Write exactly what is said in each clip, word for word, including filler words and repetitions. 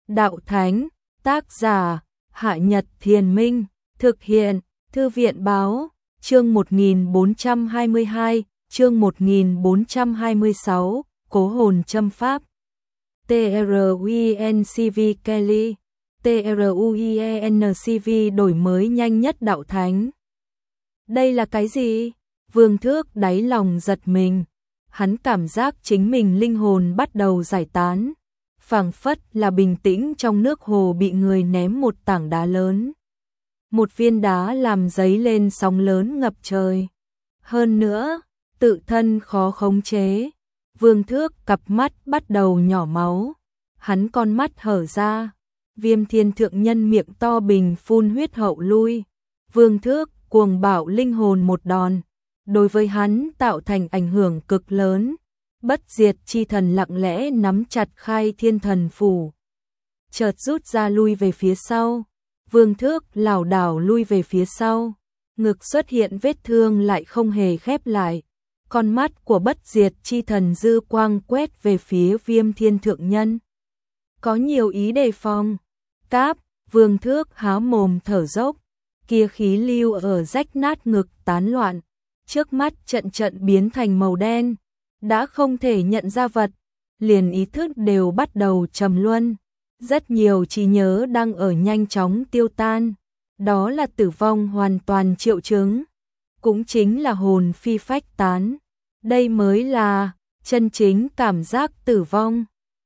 Đạo Thánh, tác giả, Hạ Nhật Thiền Minh, thực hiện, Thư viện Báo, chương một nghìn bốn trăm hai mươi hai, chương một nghìn bốn trăm hai mươi sáu, Cố hồn châm pháp. tê rờ u en xê vê Kelly, tê rờ u en xê vê đổi mới nhanh nhất Đạo Thánh. Đây là cái gì? Vương Thước đáy lòng giật mình. Hắn cảm giác chính mình linh hồn bắt đầu giải tán, phảng phất là bình tĩnh trong nước hồ bị người ném một tảng đá lớn. Một viên đá làm dấy lên sóng lớn ngập trời. Hơn nữa, tự thân khó khống chế. Vương Thước cặp mắt bắt đầu nhỏ máu. Hắn con mắt hở ra. Viêm Thiên Thượng Nhân miệng to bình phun huyết hậu lui. Vương Thước cuồng bạo linh hồn một đòn, đối với hắn tạo thành ảnh hưởng cực lớn. Bất diệt chi thần lặng lẽ nắm chặt Khai Thiên Thần Phủ, chợt rút ra lui về phía sau. Vương Thước lảo đảo lui về phía sau, ngực xuất hiện vết thương lại không hề khép lại. Con mắt của bất diệt chi thần dư quang quét về phía Viêm Thiên Thượng Nhân, có nhiều ý đề phòng. Cáp, Vương Thước há mồm thở dốc, kia khí lưu ở rách nát ngực tán loạn, trước mắt trận trận biến thành màu đen, đã không thể nhận ra vật, liền ý thức đều bắt đầu trầm luân. Rất nhiều trí nhớ đang ở nhanh chóng tiêu tan, đó là tử vong hoàn toàn triệu chứng, cũng chính là hồn phi phách tán. Đây mới là chân chính cảm giác tử vong.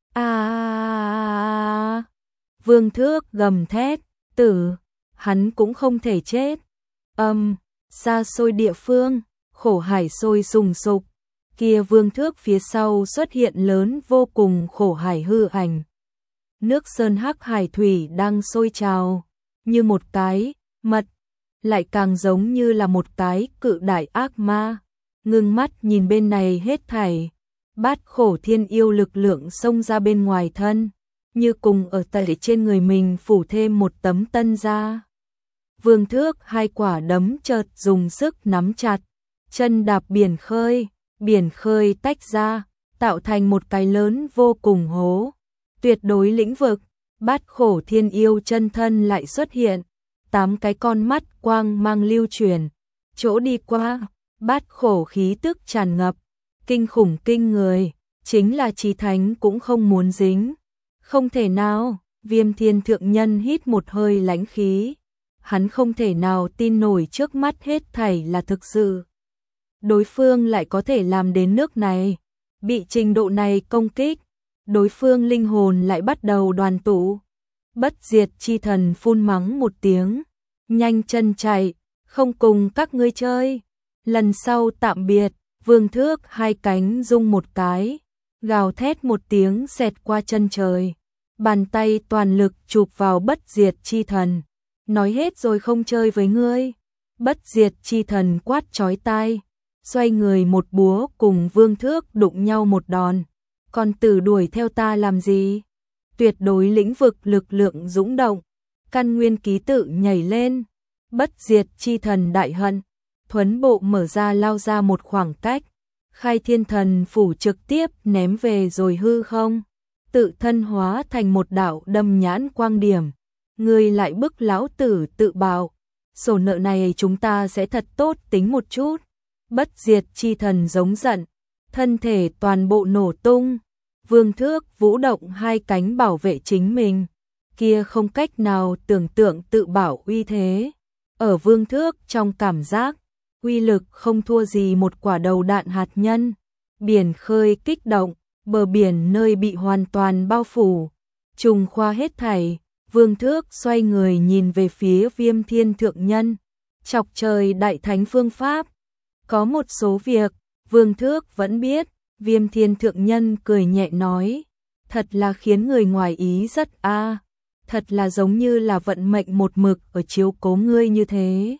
À, Vương Thước gầm thét, tử, hắn cũng không thể chết. Âm, xa xôi địa phương, khổ hải sôi sùng sục, kia Vương Thước phía sau xuất hiện lớn vô cùng khổ hải hư ảnh. Nước sơn hắc hải thủy đang sôi trào, như một cái mật, lại càng giống như là một cái cự đại ác ma. Ngưng mắt nhìn bên này hết thảy, bát khổ thiên yêu lực lượng xông ra bên ngoài thân, như cùng ở tại trên người mình phủ thêm một tấm tân da. Vương Thước hai quả đấm chợt dùng sức nắm chặt, chân đạp biển khơi, biển khơi tách ra, tạo thành một cái lớn vô cùng hố. Tuyệt đối lĩnh vực, bát khổ thiên yêu chân thân lại xuất hiện, tám cái con mắt quang mang lưu truyền, chỗ đi qua, bát khổ khí tức tràn ngập, kinh khủng kinh người, chính là chí thánh cũng không muốn dính. Không thể nào, Viêm Thiên Thượng Nhân hít một hơi lãnh khí, hắn không thể nào tin nổi trước mắt hết thảy là thực sự. Đối phương lại có thể làm đến nước này, bị trình độ này công kích, đối phương linh hồn lại bắt đầu đoàn tụ. Bất diệt chi thần phun mắng một tiếng, nhanh chân chạy, không cùng các ngươi chơi. Lần sau tạm biệt. Vương Thước hai cánh rung một cái, gào thét một tiếng xẹt qua chân trời, bàn tay toàn lực chụp vào bất diệt chi thần, nói hết rồi không chơi với ngươi. Bất diệt chi thần quát chói tai, xoay người một búa cùng Vương Thước đụng nhau một đòn. Còn tử đuổi theo ta làm gì? Tuyệt đối lĩnh vực lực lượng dũng động, căn nguyên ký tự nhảy lên. Bất diệt chi thần đại hận, thuấn bộ mở ra lao ra một khoảng cách, Khai Thiên Thần Phủ trực tiếp ném về rồi hư không, tự thân hóa thành một đạo đâm nhãn quang điểm. Ngươi lại bức lão tử tự bạo, sổ nợ này chúng ta sẽ thật tốt tính một chút. Bất diệt chi thần giống giận, thân thể toàn bộ nổ tung. Vương Thước vũ động hai cánh bảo vệ chính mình, kia không cách nào tưởng tượng tự bảo uy thế. Ở Vương Thước trong cảm giác, uy lực không thua gì một quả đầu đạn hạt nhân. Biển khơi kích động, bờ biển nơi bị hoàn toàn bao phủ, trùng khoa hết thảy. Vương Thước xoay người nhìn về phía Viêm Thiên Thượng Nhân, chọc trời đại thánh phương pháp. Có một số việc, Vương Thước vẫn biết. Viêm Thiên Thượng Nhân cười nhẹ nói, thật là khiến người ngoài ý rất a, à. Thật là giống như là vận mệnh một mực ở chiếu cố ngươi như thế.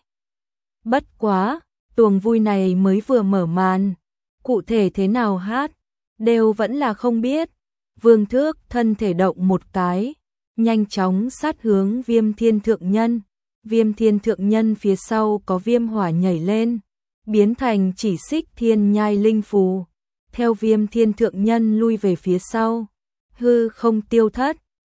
Bất quá, tuồng vui này mới vừa mở màn, cụ thể thế nào hát, đều vẫn là không biết. Vương Thước thân thể động một cái, nhanh chóng sát hướng Viêm Thiên Thượng Nhân. Viêm Thiên Thượng Nhân phía sau có viêm hỏa nhảy lên, biến thành chỉ xích thiên nhai linh phù. Theo Viêm Thiên Thượng Nhân lui về phía sau, hư không tiêu thất,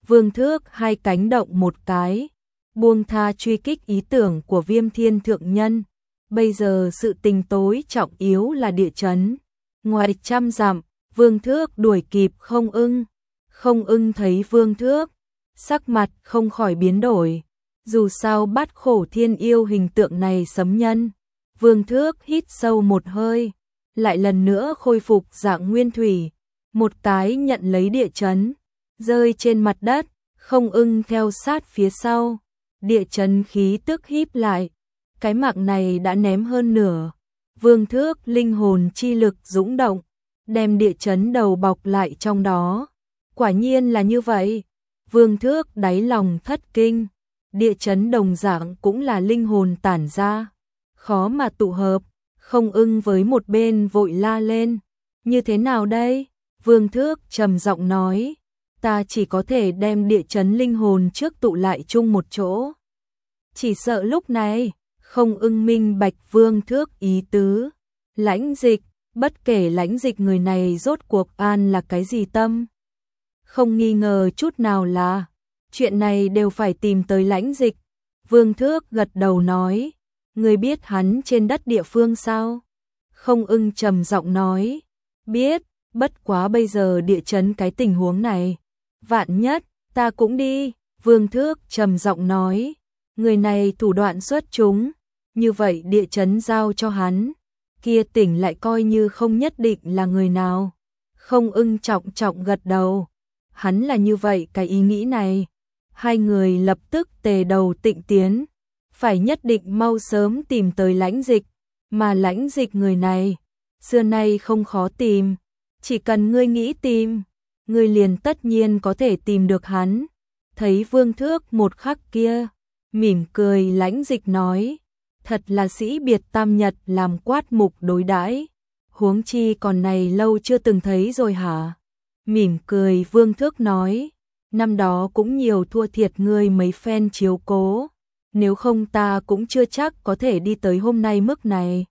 Vương Thước hai cánh động một cái, buông tha truy kích ý tưởng của Viêm Thiên Thượng Nhân. Bây giờ sự tình tối trọng yếu là địa chấn. Ngoài trăm dặm, Vương Thước đuổi kịp Không Ưng. Không Ưng thấy Vương Thước, sắc mặt không khỏi biến đổi. Dù sao Bát Khổ Thiên Yêu hình tượng này sấm nhân. Vương Thước hít sâu một hơi, lại lần nữa khôi phục dạng nguyên thủy. Một cái nhận lấy địa chấn, rơi trên mặt đất, Không Ưng theo sát phía sau. Địa chấn khí tức híp lại, cái mạng này đã ném hơn nửa. Vương Thước linh hồn chi lực dũng động, đem địa chấn đầu bọc lại trong đó. Quả nhiên là như vậy. Vương Thước đáy lòng thất kinh. Địa chấn đồng dạng cũng là linh hồn tản ra, khó mà tụ hợp. Không Ưng với một bên vội la lên, như thế nào đây? Vương Thước trầm giọng nói, ta chỉ có thể đem địa chấn linh hồn trước tụ lại chung một chỗ. Chỉ sợ lúc này, Không Ưng minh bạch Vương Thước ý tứ. Lãnh Dịch, bất kể Lãnh Dịch người này rốt cuộc an là cái gì tâm. Không nghi ngờ chút nào là, chuyện này đều phải tìm tới Lãnh Dịch. Vương Thước gật đầu nói, ngươi biết hắn trên đất địa phương sao? Không Ưng trầm giọng nói, biết, bất quá bây giờ địa chấn cái tình huống này. Vạn nhất, ta cũng đi. Vương Thước trầm giọng nói, người này thủ đoạn xuất chúng, như vậy địa chấn giao cho hắn, kia tỉnh lại coi như không nhất định là người nào. Không Ưng trọng trọng gật đầu, hắn là như vậy cái ý nghĩ này. Hai người lập tức tề đầu tịnh tiến, phải nhất định mau sớm tìm tới Lãnh Dịch, mà Lãnh Dịch người này, xưa nay không khó tìm, chỉ cần ngươi nghĩ tìm, ngươi liền tất nhiên có thể tìm được hắn. Thấy Vương Thước một khắc kia, mỉm cười Lãnh Dịch nói, thật là sĩ biệt tam nhật làm quát mục đối đãi, huống chi còn này lâu chưa từng thấy rồi hả? Mỉm cười Vương Thước nói, năm đó cũng nhiều thua thiệt ngươi mấy phen chiếu cố, nếu không ta cũng chưa chắc có thể đi tới hôm nay mức này.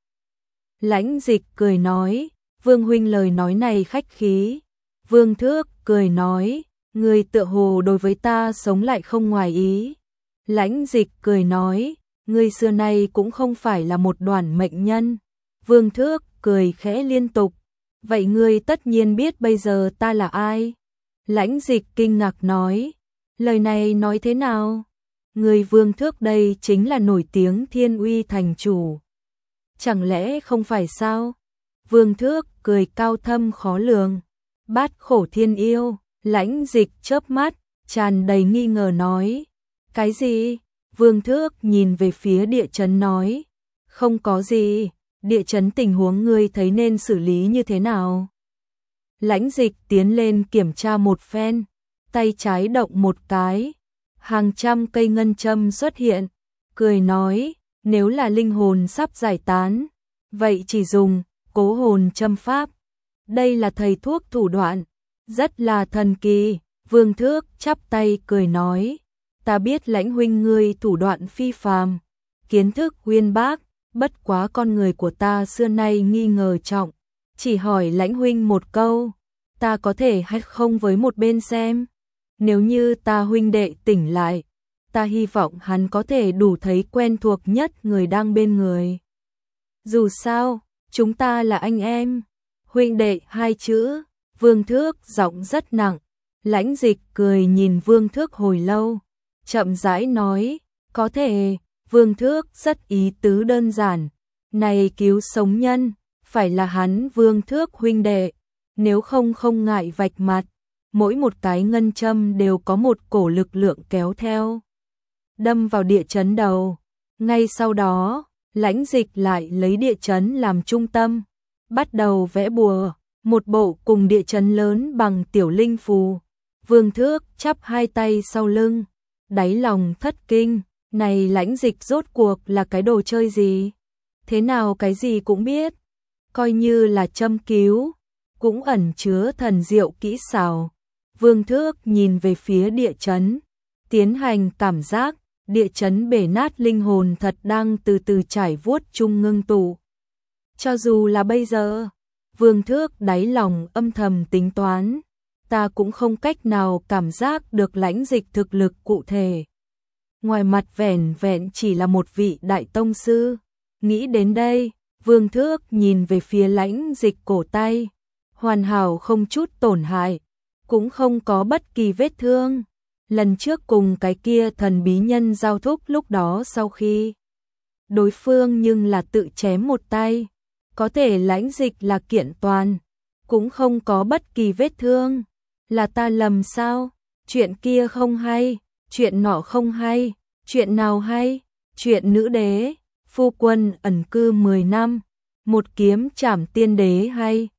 Lãnh Dịch cười nói, Vương huynh lời nói này khách khí. Vương Thước cười nói, ngươi tựa hồ đối với ta sống lại không ngoài ý. Lãnh Dịch cười nói, ngươi xưa nay cũng không phải là một đoản mệnh nhân. Vương Thước cười khẽ liên tục, vậy ngươi tất nhiên biết bây giờ ta là ai? Lãnh Dịch kinh ngạc nói, lời này nói thế nào? Người Vương Thước đây chính là nổi tiếng Thiên Uy thành chủ. Chẳng lẽ không phải sao? Vương Thước cười cao thâm khó lường. Bát Khổ Thiên Yêu. Lãnh Dịch chớp mắt, tràn đầy nghi ngờ nói, cái gì? Vương Thước nhìn về phía địa chấn nói, không có gì, địa chấn tình huống ngươi thấy nên xử lý như thế nào? Lãnh Dịch tiến lên kiểm tra một phen, tay trái động một cái, hàng trăm cây ngân châm xuất hiện, cười nói, nếu là linh hồn sắp giải tán, vậy chỉ dùng cố hồn châm pháp. Đây là thầy thuốc thủ đoạn, rất là thần kỳ. Vương Thước chắp tay cười nói, ta biết Lãnh huynh ngươi thủ đoạn phi phàm, kiến thức uyên bác, bất quá con người của ta xưa nay nghi ngờ trọng, chỉ hỏi Lãnh huynh một câu, ta có thể hay không với một bên xem. Nếu như ta huynh đệ tỉnh lại, ta hy vọng hắn có thể đủ thấy quen thuộc nhất người đang bên người. Dù sao, chúng ta là anh em. Huynh đệ hai chữ, Vương Thước giọng rất nặng. Lãnh Dịch cười nhìn Vương Thước hồi lâu, chậm rãi nói, có thể. Vương Thước rất ý tứ đơn giản, này cứu sống nhân, phải là hắn Vương Thước huynh đệ, nếu không không ngại vạch mặt. Mỗi một cái ngân châm đều có một cổ lực lượng kéo theo, đâm vào địa chấn đầu. Ngay sau đó, Lãnh Dịch lại lấy địa chấn làm trung tâm, bắt đầu vẽ bùa, một bộ cùng địa chấn lớn bằng tiểu linh phù. Vương Thước chắp hai tay sau lưng, đáy lòng thất kinh, này Lãnh Dịch rốt cuộc là cái đồ chơi gì? Thế nào cái gì cũng biết, coi như là châm cứu, cũng ẩn chứa thần diệu kỹ xảo. Vương Thước nhìn về phía địa chấn, tiến hành cảm giác, địa chấn bể nát linh hồn thật đang từ từ trải vuốt chung ngưng tụ. Cho dù là bây giờ, Vương Thước đáy lòng âm thầm tính toán, ta cũng không cách nào cảm giác được Lãnh Dịch thực lực cụ thể. Ngoài mặt vẻn vẹn chỉ là một vị đại tông sư. Nghĩ đến đây, Vương Thước nhìn về phía Lãnh Dịch cổ tay, hoàn hảo không chút tổn hại, cũng không có bất kỳ vết thương. Lần trước cùng cái kia thần bí nhân giao thúc lúc đó sau khi đối phương nhưng là tự chém một tay, có thể Lãnh Dịch là kiện toàn, cũng không có bất kỳ vết thương. Là ta lầm sao? Chuyện kia không hay, chuyện nọ không hay, chuyện nào hay? Chuyện nữ đế, phu quân ẩn cư mười năm, một kiếm trảm tiên đế hay?